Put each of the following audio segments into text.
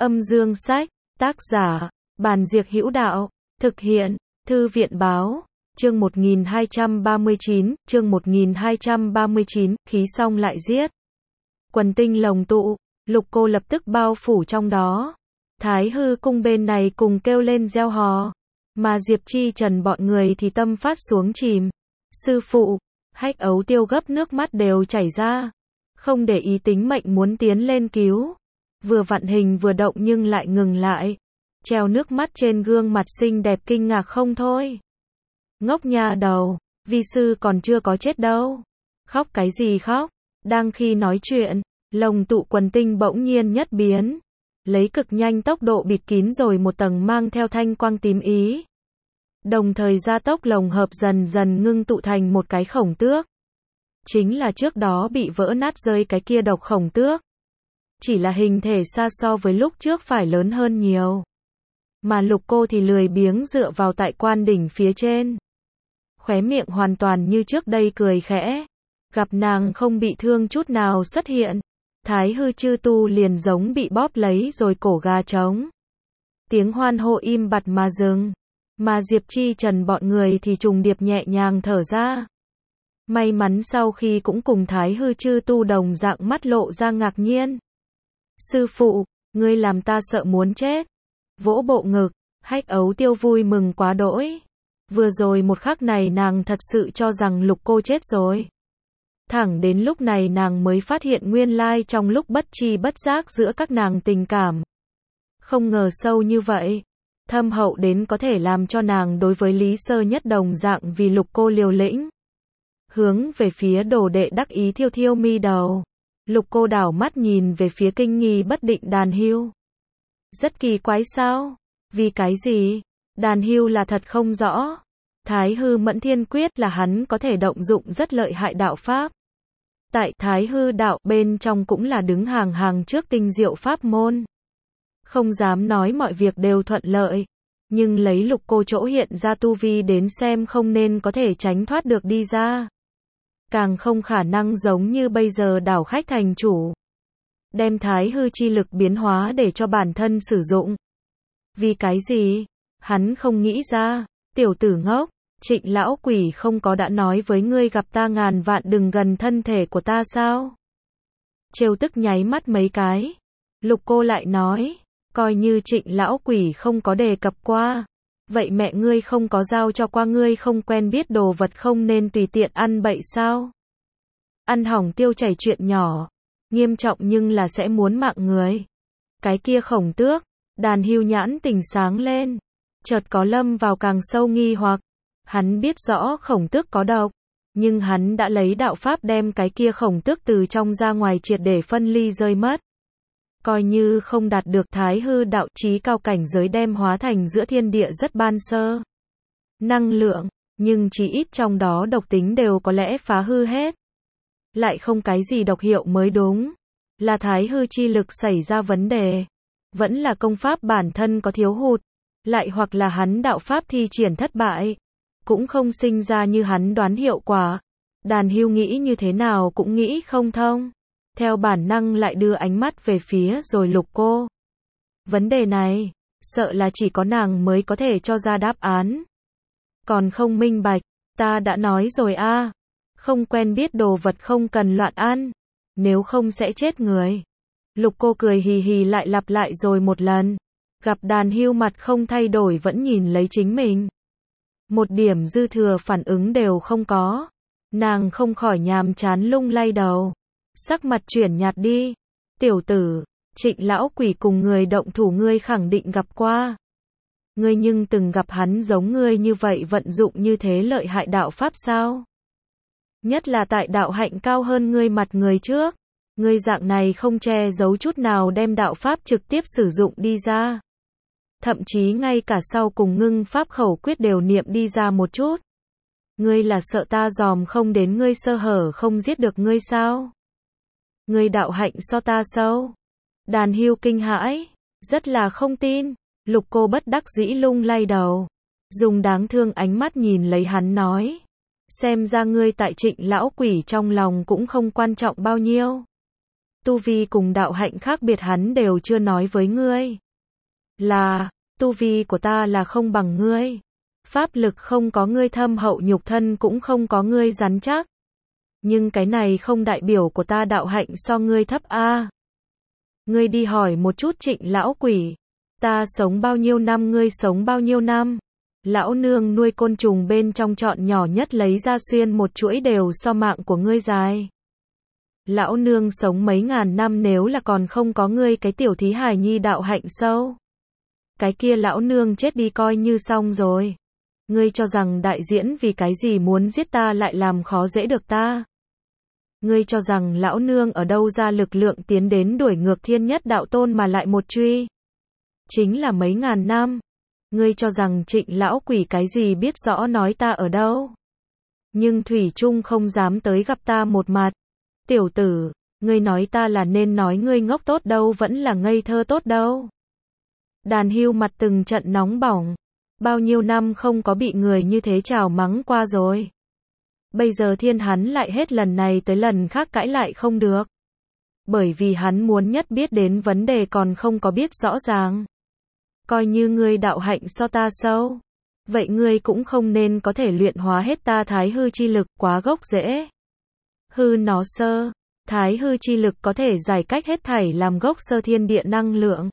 Âm dương sách, tác giả, Bàn Diệc Hữu Đạo, thực hiện, Thư viện báo, chương 1239, khí xong lại giết. Quần tinh lồng tụ, Lục Cô lập tức bao phủ trong đó. Thái Hư cung bên này cùng kêu lên reo hò, mà Diệp Chi Trần bọn người thì tâm phát xuống chìm. Sư phụ, Hách Ấu Tiêu gấp nước mắt đều chảy ra, không để ý tính mệnh muốn tiến lên cứu. Vừa vặn hình vừa động nhưng lại ngừng lại, treo nước mắt trên gương mặt xinh đẹp kinh ngạc không thôi. Ngốc nha đầu, vi sư còn chưa có chết đâu. Khóc cái gì khóc? Đang khi nói chuyện, lồng tụ quần tinh bỗng nhiên nhất biến, lấy cực nhanh tốc độ bịt kín rồi một tầng mang theo thanh quang tím ý. Đồng thời gia tốc lồng hợp dần dần ngưng tụ thành một cái khổng tước. Chính là trước đó bị vỡ nát rơi cái kia độc khổng tước. Chỉ là hình thể xa so với lúc trước phải lớn hơn nhiều. Mà Lục Cô thì lười biếng dựa vào tại quan đỉnh phía trên. Khóe miệng hoàn toàn như trước đây cười khẽ. Gặp nàng không bị thương chút nào xuất hiện, Thái Hư chư tu liền giống bị bóp lấy rồi cổ gà trống. Tiếng hoan hô im bặt mà dừng. Mà Diệp Chi Trần bọn người thì trùng điệp nhẹ nhàng thở ra. May mắn sau khi cũng cùng Thái Hư chư tu đồng dạng mắt lộ ra ngạc nhiên. Sư phụ, ngươi làm ta sợ muốn chết. Vỗ bộ ngực, Hách Ấu Tiêu vui mừng quá đỗi. Vừa rồi một khắc này nàng thật sự cho rằng Lục Cô chết rồi. Thẳng đến lúc này nàng mới phát hiện nguyên lai trong lúc bất tri bất giác giữa các nàng tình cảm. Không ngờ sâu như vậy. Thâm hậu đến có thể làm cho nàng đối với Lý Sơ Nhất đồng dạng vì Lục Cô liều lĩnh. Hướng về phía đồ đệ đắc ý thiêu thiêu mi đầu. Lục Cô đảo mắt nhìn về phía kinh nghi bất định Đàn Hưu. Rất kỳ quái sao? Vì cái gì? Đàn Hưu là thật không rõ. Thái Hư Mẫn Thiên Quyết là hắn có thể động dụng rất lợi hại đạo pháp. Tại Thái Hư đạo bên trong cũng là đứng hàng hàng trước tinh diệu pháp môn. Không dám nói mọi việc đều thuận lợi. Nhưng lấy Lục Cô chỗ hiện ra tu vi đến xem không nên có thể tránh thoát được đi ra. Càng không khả năng giống như bây giờ đảo khách thành chủ. Đem Thái Hư chi lực biến hóa để cho bản thân sử dụng. Vì cái gì? Hắn không nghĩ ra. Tiểu tử ngốc, Trịnh lão quỷ không có đã nói với ngươi gặp ta ngàn vạn đừng gần thân thể của ta sao? Trêu tức nháy mắt mấy cái. Lục Cô lại nói, coi như Trịnh lão quỷ không có đề cập qua. Vậy mẹ ngươi không có giao cho qua ngươi không quen biết đồ vật không nên tùy tiện ăn bậy sao? Ăn hỏng tiêu chảy chuyện nhỏ, nghiêm trọng nhưng là sẽ muốn mạng người. Cái kia khổng tước, Đàn Hưu nhãn tỉnh sáng lên, chợt có lâm vào càng sâu nghi hoặc. Hắn biết rõ khổng tước có độc, nhưng hắn đã lấy đạo pháp đem cái kia khổng tước từ trong ra ngoài triệt để phân ly rơi mất. Coi như không đạt được Thái Hư đạo chí cao cảnh giới đem hóa thành giữa thiên địa rất ban sơ năng lượng, nhưng chỉ ít trong đó độc tính đều có lẽ phá hư hết. Lại không cái gì độc hiệu mới đúng. Là Thái Hư chi lực xảy ra vấn đề. Vẫn là công pháp bản thân có thiếu hụt. Lại hoặc là hắn đạo pháp thi triển thất bại. Cũng không sinh ra như hắn đoán hiệu quả. Đàn Hưu nghĩ như thế nào cũng nghĩ không thông. Theo bản năng lại đưa ánh mắt về phía rồi Lục Cô. Vấn đề này, sợ là chỉ có nàng mới có thể cho ra đáp án. Còn không minh bạch, ta đã nói rồi a, không quen biết đồ vật không cần loạn ăn, nếu không sẽ chết người. Lục Cô cười hì hì lại lặp lại rồi một lần. Gặp Đàn Hưu mặt không thay đổi vẫn nhìn lấy chính mình. Một điểm dư thừa phản ứng đều không có. Nàng không khỏi nhàm chán lung lay đầu. Sắc mặt chuyển nhạt đi. Tiểu tử, Trịnh lão quỷ cùng người động thủ ngươi khẳng định gặp qua. Ngươi nhưng từng gặp hắn giống ngươi như vậy vận dụng như thế lợi hại đạo pháp sao? Nhất là tại đạo hạnh cao hơn ngươi mặt người trước. Ngươi dạng này không che giấu chút nào đem đạo pháp trực tiếp sử dụng đi ra. Thậm chí ngay cả sau cùng ngưng pháp khẩu quyết đều niệm đi ra một chút. Ngươi là sợ ta dòm không đến ngươi sơ hở không giết được ngươi sao? Ngươi đạo hạnh so ta sâu. Đàn Hưu kinh hãi, rất là không tin. Lục Cô bất đắc dĩ lung lay đầu. Dùng đáng thương ánh mắt nhìn lấy hắn nói. Xem ra ngươi tại Trịnh lão quỷ trong lòng cũng không quan trọng bao nhiêu. tu vi cùng đạo hạnh khác biệt hắn đều chưa nói với ngươi. Là, tu vi của ta là không bằng ngươi. Pháp lực không có ngươi thâm hậu, nhục thân cũng không có ngươi rắn chắc. Nhưng cái này không đại biểu của ta đạo hạnh so ngươi thấp a. Ngươi đi hỏi một chút Trịnh lão quỷ. Ta sống bao nhiêu năm, ngươi sống bao nhiêu năm? Lão nương nuôi côn trùng bên trong chọn nhỏ nhất lấy ra xuyên một chuỗi đều so mạng của ngươi dài. Lão nương sống mấy ngàn năm nếu là còn không có ngươi cái tiểu thí hài nhi đạo hạnh sâu. Cái kia lão nương chết đi coi như xong rồi. Ngươi cho rằng đại diễn vì cái gì muốn giết ta lại làm khó dễ được ta? Ngươi cho rằng lão nương ở đâu ra lực lượng tiến đến đuổi ngược thiên nhất đạo tôn mà lại một truy? Chính là mấy ngàn năm. Ngươi cho rằng Trịnh lão quỷ cái gì biết rõ nói ta ở đâu? Nhưng thủy chung không dám tới gặp ta một mặt. Tiểu tử, ngươi nói ta là nên nói ngươi ngốc tốt đâu vẫn là ngây thơ tốt đâu? Đàn Hưu mặt từng trận nóng bỏng. Bao nhiêu năm không có bị người như thế chào mắng qua rồi. Bây giờ thiên hắn lại hết lần này tới lần khác cãi lại không được. Bởi vì hắn muốn nhất biết đến vấn đề còn không có biết rõ ràng. Coi như ngươi đạo hạnh so ta sâu. Vậy ngươi cũng không nên có thể luyện hóa hết ta thái hư chi lực, quá gốc rễ. Hư nó sơ. Thái hư chi lực có thể giải cách hết thảy làm gốc sơ thiên địa năng lượng.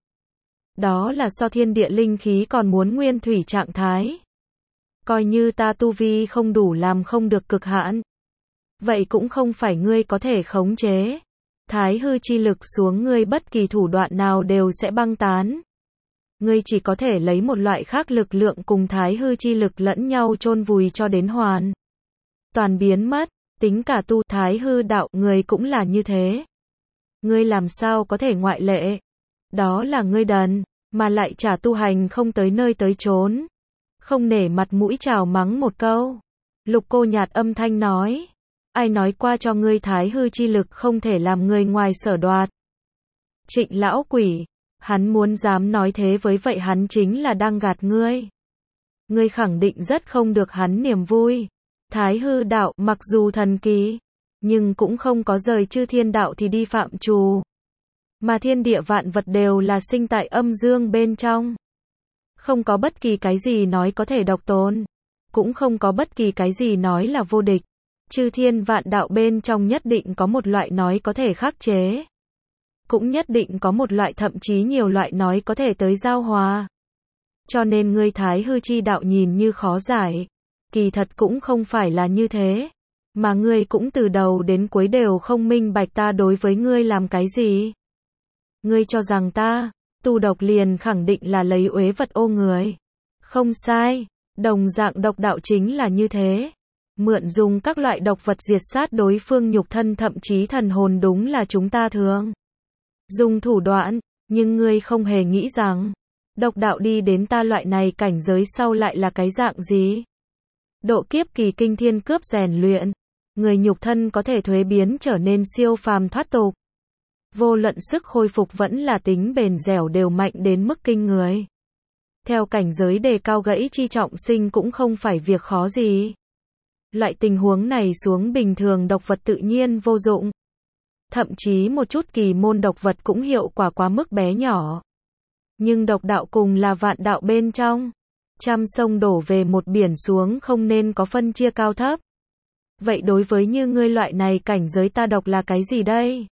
Đó là so thiên địa linh khí còn muốn nguyên thủy trạng thái. Coi như ta tu vi không đủ làm không được cực hạn. Vậy cũng không phải ngươi có thể khống chế. Thái hư chi lực xuống ngươi bất kỳ thủ đoạn nào đều sẽ băng tán. Ngươi chỉ có thể lấy một loại khác lực lượng cùng thái hư chi lực lẫn nhau chôn vùi cho đến hoàn toàn biến mất. Tính cả tu thái hư đạo, ngươi cũng là như thế. Ngươi làm sao có thể ngoại lệ? Đó là ngươi đần, mà lại chả tu hành không tới nơi tới chốn. Không nể mặt mũi chào mắng một câu. Lục Cô nhạt âm thanh nói. Ai nói qua cho ngươi thái hư chi lực không thể làm người ngoài sở đoạt? Trịnh lão quỷ, hắn muốn dám nói thế với vậy hắn chính là đang gạt ngươi. Ngươi khẳng định rất không được hắn niềm vui. Thái hư đạo mặc dù thần kỳ, nhưng cũng không có rời chư thiên đạo thì đi phạm trù. Mà thiên địa vạn vật đều là sinh tại âm dương bên trong. Không có bất kỳ cái gì nói có thể độc tôn. Cũng không có bất kỳ cái gì nói là vô địch. Chư thiên vạn đạo bên trong nhất định có một loại nói có thể khắc chế. Cũng nhất định có một loại thậm chí nhiều loại nói có thể tới giao hòa. Cho nên ngươi thái hư chi đạo nhìn như khó giải. Kỳ thật cũng không phải là như thế. Mà ngươi cũng từ đầu đến cuối đều không minh bạch ta đối với ngươi làm cái gì. Ngươi cho rằng ta, tu độc liền khẳng định là lấy uế vật ô người. Không sai, đồng dạng độc đạo chính là như thế. Mượn dùng các loại độc vật diệt sát đối phương nhục thân thậm chí thần hồn đúng là chúng ta thường dùng thủ đoạn, nhưng ngươi không hề nghĩ rằng, độc đạo đi đến ta loại này cảnh giới sau lại là cái dạng gì. Độ kiếp kỳ kinh thiên cướp rèn luyện, người nhục thân có thể thuế biến trở nên siêu phàm thoát tục. Vô luận sức khôi phục vẫn là tính bền dẻo đều mạnh đến mức kinh người. Theo cảnh giới đề cao gãy chi trọng sinh cũng không phải việc khó gì. Loại tình huống này xuống bình thường độc vật tự nhiên vô dụng. Thậm chí một chút kỳ môn độc vật cũng hiệu quả quá mức bé nhỏ. Nhưng độc đạo cùng là vạn đạo bên trong. Trăm sông đổ về một biển xuống không nên có phân chia cao thấp. Vậy đối với như ngươi loại này cảnh giới ta độc là cái gì đây?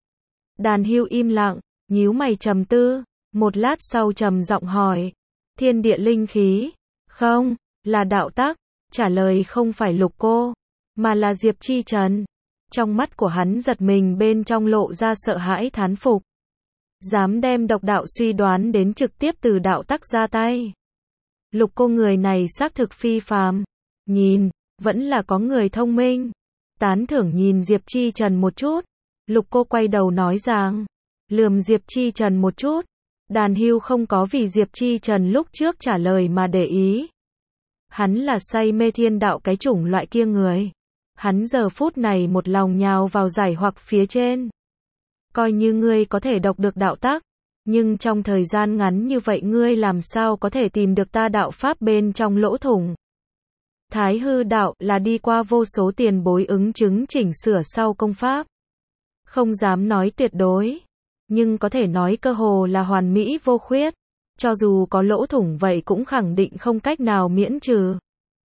Đàn Hưu im lặng, nhíu mày trầm tư, một lát sau trầm giọng hỏi. Thiên địa linh khí? Không, là đạo tắc. Trả lời không phải Lục Cô, mà là Diệp Chi Trần. Trong mắt của hắn giật mình bên trong lộ ra sợ hãi thán phục. Dám đem độc đạo suy đoán đến trực tiếp từ đạo tắc ra tay. Lục Cô người này xác thực phi phàm. Nhìn, vẫn là có người thông minh. Tán thưởng nhìn Diệp Chi Trần một chút. Lục Cô quay đầu nói rằng, lườm Diệp Chi Trần một chút. Đàn Hưu không có vì Diệp Chi Trần lúc trước trả lời mà để ý. Hắn là say mê thiên đạo cái chủng loại kia người. Hắn giờ phút này một lòng nhào vào giải hoặc phía trên. Coi như ngươi có thể đọc được đạo tắc, nhưng trong thời gian ngắn như vậy ngươi làm sao có thể tìm được ta đạo pháp bên trong lỗ thủng. Thái hư đạo là đi qua vô số tiền bối ứng chứng chỉnh sửa sau công pháp. Không dám nói tuyệt đối, nhưng có thể nói cơ hồ là hoàn mỹ vô khuyết. Cho dù có lỗ thủng vậy cũng khẳng định không cách nào miễn trừ.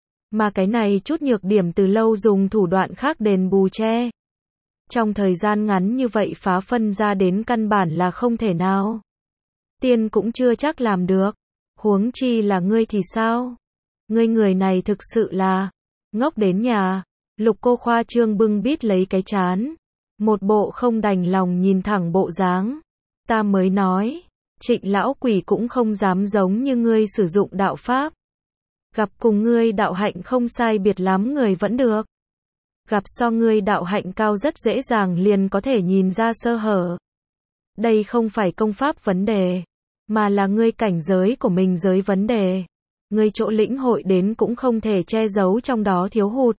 Mà cái này chút nhược điểm từ lâu dùng thủ đoạn khác đền bù che. Trong thời gian ngắn như vậy phá phân ra đến căn bản là không thể nào. Tiên cũng chưa chắc làm được. Huống chi là ngươi thì sao? Ngươi người này thực sự là ngốc đến nhà. Lục Cô khoa trương bưng bít lấy cái trán. Một bộ không đành lòng nhìn thẳng bộ dáng. Ta mới nói, Trịnh lão quỷ cũng không dám giống như ngươi sử dụng đạo pháp. Gặp cùng ngươi đạo hạnh không sai biệt lắm người vẫn được. Gặp so ngươi đạo hạnh cao rất dễ dàng liền có thể nhìn ra sơ hở. Đây không phải công pháp vấn đề, mà là ngươi cảnh giới của mình giới vấn đề. Ngươi chỗ lĩnh hội đến cũng không thể che giấu trong đó thiếu hụt.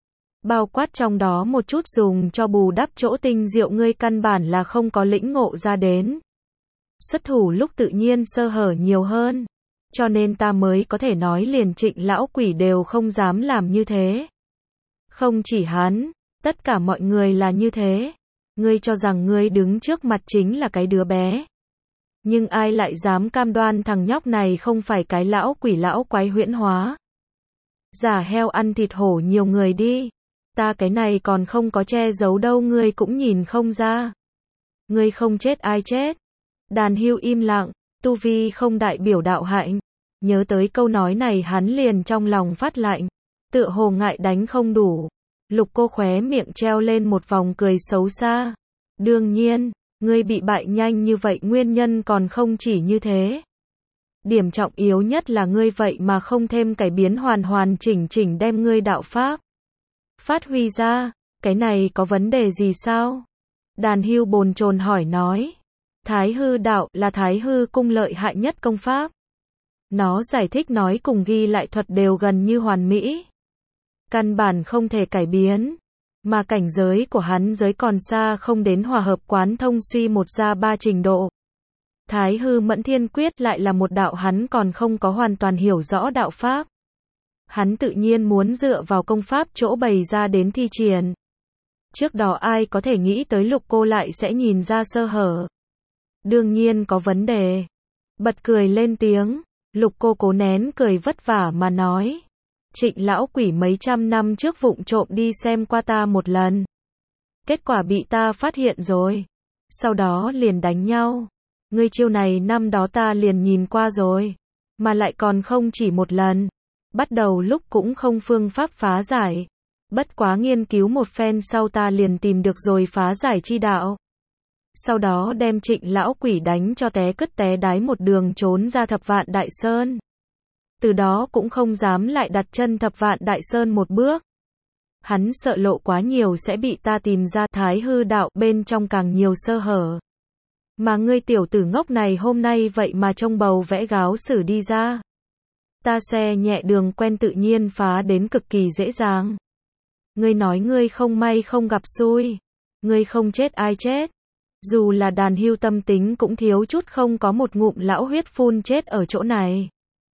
Bao quát trong đó một chút dùng cho bù đắp chỗ tinh diệu ngươi căn bản là không có lĩnh ngộ ra đến. Xuất thủ lúc tự nhiên sơ hở nhiều hơn. Cho nên ta mới có thể nói liền Trịnh lão quỷ đều không dám làm như thế. Không chỉ hắn, tất cả mọi người là như thế. Ngươi cho rằng ngươi đứng trước mặt chính là cái đứa bé. Nhưng ai lại dám cam đoan thằng nhóc này không phải cái lão quỷ lão quái huyễn hóa. Giả heo ăn thịt hổ nhiều người đi. Ta cái này còn không có che giấu đâu ngươi cũng nhìn không ra. Ngươi không chết ai chết. Đàn Hưu im lặng, tu vi không đại biểu đạo hạnh. Nhớ tới câu nói này hắn liền trong lòng phát lạnh. Tựa hồ ngại đánh không đủ. Lục Cô khóe miệng treo lên một vòng cười xấu xa. Đương nhiên, ngươi bị bại nhanh như vậy nguyên nhân còn không chỉ như thế. Điểm trọng yếu nhất là ngươi vậy mà không thêm cải biến hoàn hoàn chỉnh chỉnh đem ngươi đạo pháp phát huy ra, cái này có vấn đề gì sao? Đàn Hưu bồn chồn hỏi nói. Thái hư đạo là Thái hư cung lợi hại nhất công pháp. Nó giải thích nói cùng ghi lại thuật đều gần như hoàn mỹ. Căn bản không thể cải biến. Mà cảnh giới của hắn giới còn xa không đến hòa hợp quán thông suy một ra ba trình độ. Thái hư mẫn thiên quyết lại là một đạo hắn còn không có hoàn toàn hiểu rõ đạo pháp. Hắn tự nhiên muốn dựa vào công pháp chỗ bày ra đến thi triển. Trước đó ai có thể nghĩ tới Lục Cô lại sẽ nhìn ra sơ hở. Đương nhiên có vấn đề. Bật cười lên tiếng. Lục Cô cố nén cười vất vả mà nói. Trịnh lão quỷ mấy trăm năm trước vụng trộm đi xem qua ta một lần. Kết quả bị ta phát hiện rồi. Sau đó liền đánh nhau. Ngươi chiêu này năm đó ta liền nhìn qua rồi. Mà lại còn không chỉ một lần. Bắt đầu lúc cũng không phương pháp phá giải. Bất quá nghiên cứu một phen sau ta liền tìm được rồi phá giải chi đạo. Sau đó đem Trịnh lão quỷ đánh cho té cứt té đái một đường trốn ra Thập Vạn Đại Sơn. Từ đó cũng không dám lại đặt chân Thập Vạn Đại Sơn một bước. Hắn sợ lộ quá nhiều sẽ bị ta tìm ra Thái hư đạo bên trong càng nhiều sơ hở. Mà ngươi tiểu tử ngốc này hôm nay vậy mà trông bầu vẽ gáo xử đi ra. Ta xe nhẹ đường quen tự nhiên phá đến cực kỳ dễ dàng. Ngươi nói ngươi không may không gặp xui. Ngươi không chết ai chết. Dù là Đàn Hưu tâm tính cũng thiếu chút không có một ngụm lão huyết phun chết ở chỗ này.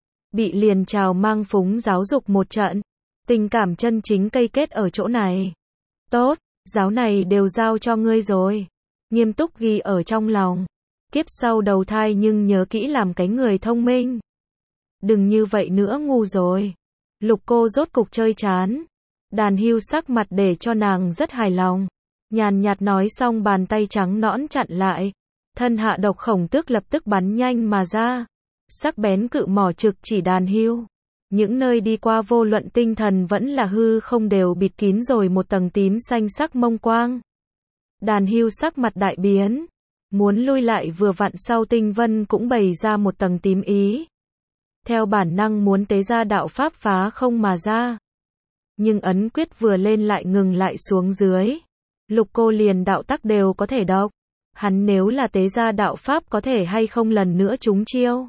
Bị liền trào mang phúng giáo dục một trận. Tình cảm chân chính cây kết ở chỗ này. Tốt, giáo này đều giao cho ngươi rồi. Nghiêm túc ghi ở trong lòng. Kiếp sau đầu thai nhưng nhớ kỹ làm cái người thông minh. Đừng như vậy nữa ngu rồi. Lục Cô rốt cục chơi chán. Đàn Hưu sắc mặt để cho nàng rất hài lòng. Nhàn nhạt nói xong bàn tay trắng nõn chặn lại. Thân hạ độc khổng tước lập tức bắn nhanh mà ra. Sắc bén cự mỏ trực chỉ Đàn Hưu. Những nơi đi qua vô luận tinh thần vẫn là hư không đều bịt kín rồi một tầng tím xanh sắc mông quang. Đàn Hưu sắc mặt đại biến. Muốn lui lại vừa vặn sau tinh vân cũng bày ra một tầng tím ý. Theo bản năng muốn tế ra đạo pháp phá không mà ra. Nhưng ấn quyết vừa lên lại ngừng lại xuống dưới. Lục Cô liền đạo tắc đều có thể độc. Hắn nếu là tế ra đạo pháp có thể hay không lần nữa trúng chiêu.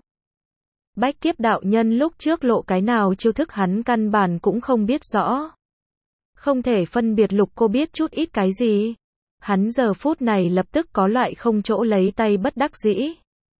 Bách kiếp đạo nhân lúc trước lộ cái nào chiêu thức hắn căn bản cũng không biết rõ. Không thể phân biệt Lục Cô biết chút ít cái gì. Hắn giờ phút này lập tức có loại không chỗ lấy tay bất đắc dĩ.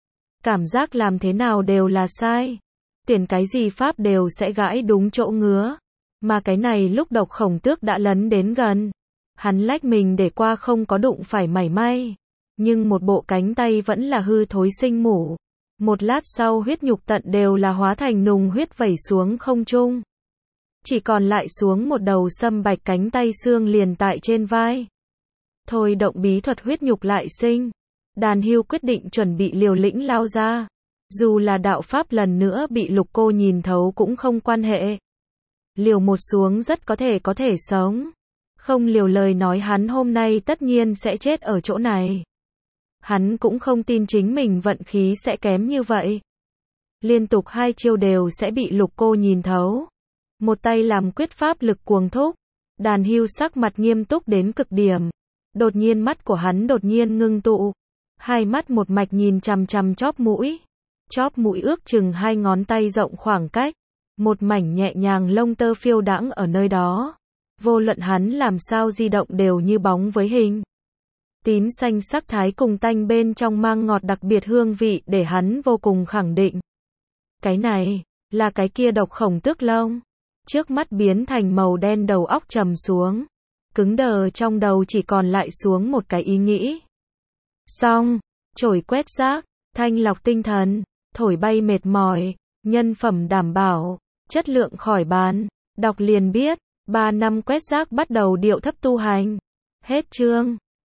Cảm giác làm thế nào đều là sai. Tiền cái gì pháp đều sẽ gãi đúng chỗ ngứa. Mà cái này lúc độc khổng tước đã lấn đến gần. Hắn lách mình để qua không có đụng phải mảy may. Nhưng một bộ cánh tay vẫn là hư thối sinh mủ. Một lát sau huyết nhục tận đều là hóa thành nùng huyết vẩy xuống không trung. Chỉ còn lại xuống một đầu sâm bạch cánh tay xương liền tại trên vai. Thôi động bí thuật huyết nhục lại sinh. Đàn Hưu quyết định chuẩn bị liều lĩnh lao ra. Dù là đạo pháp lần nữa bị Lục Cô nhìn thấu cũng không quan hệ. Liều một xuống rất có thể sống. Không liều lời nói hắn hôm nay tất nhiên sẽ chết ở chỗ này. Hắn cũng không tin chính mình vận khí sẽ kém như vậy. Liên tục 2 chiêu đều sẽ bị Lục Cô nhìn thấu. Một tay làm quyết pháp lực cuồng thúc. Đàn Hưu sắc mặt nghiêm túc đến cực điểm. Đột nhiên mắt của hắn đột nhiên ngưng tụ. Hai mắt một mạch nhìn chằm chằm chóp mũi. Chóp mũi ước chừng 2 ngón tay rộng khoảng cách. Một mảnh nhẹ nhàng lông tơ phiêu đãng ở nơi đó. Vô luận hắn làm sao di động đều như bóng với hình. Tím xanh sắc thái cùng tanh bên trong mang ngọt đặc biệt hương vị để hắn vô cùng khẳng định. Cái này, là cái kia độc khổng tước lông. Trước mắt biến thành màu đen đầu óc trầm xuống. Cứng đờ trong đầu chỉ còn lại xuống một cái ý nghĩ. Xong, chổi quét rác, thanh lọc tinh thần, thổi bay mệt mỏi, nhân phẩm đảm bảo, chất lượng khỏi bàn, đọc liền biết, 3 năm quét rác bắt đầu điệu thấp tu hành. Hết chương.